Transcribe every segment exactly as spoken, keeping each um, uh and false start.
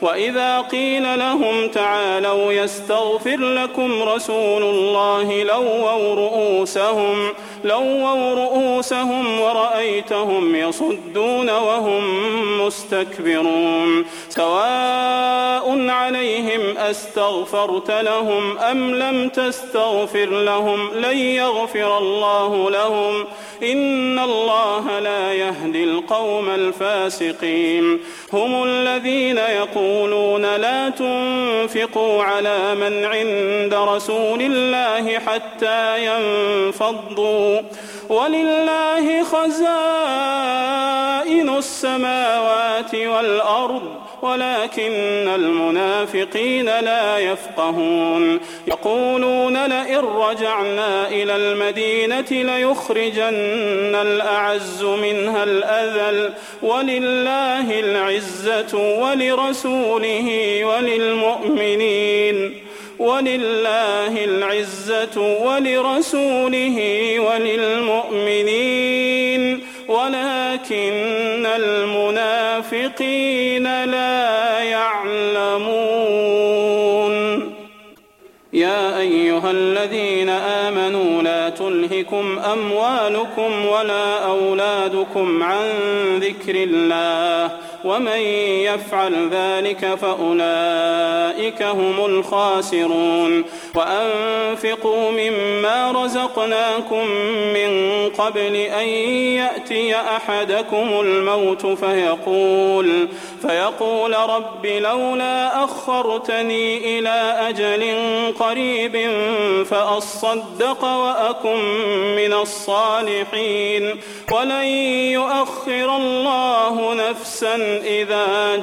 وإذا قيل لهم تعالوا يستغفر لكم رسول الله لووا رؤوسهم, لووا رؤوسهم ورأيتهم يصدون وهم مستكبرون سواء عليهم أستغفرت لهم أم لم تستغفر لهم لن يغفر الله لهم إن الله لا يهدي القوم الفاسقين. هم الذين يقولون لا تنفقوا على من عند رسول الله حتى ينفضوا ولله خزائن السماوات والأرض ولكن المنافقين لا يفقهون يقولون لئن رجعنا إلى المدينة ليخرجن الأعز منها الأذل ولله العزة ولرسوله وللمؤمنين ولله العزة ولرسوله وللمؤمنين ولكن المنافقين لا يعلمون. يا أيها الذين آمنوا لا تلهكم أموالكم ولا أولادكم عن ذكر الله ومن يفعل ذلك فأولئك هم الخاسرون. وأنفقوا مما رزقناكم من قبل أن يأتي أحدكم الموت فيقول, فيقول رب لولا أخرتني إلى أجل قريب فأصدق وأكن من الصالحين ولن يؤخر الله نفسا إذا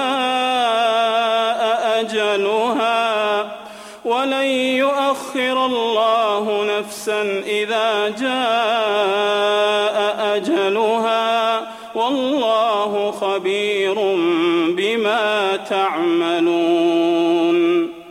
جاء أجلها ولن يؤخر الله نفسا إذا جاء أجلها والله خبير بما تعملون.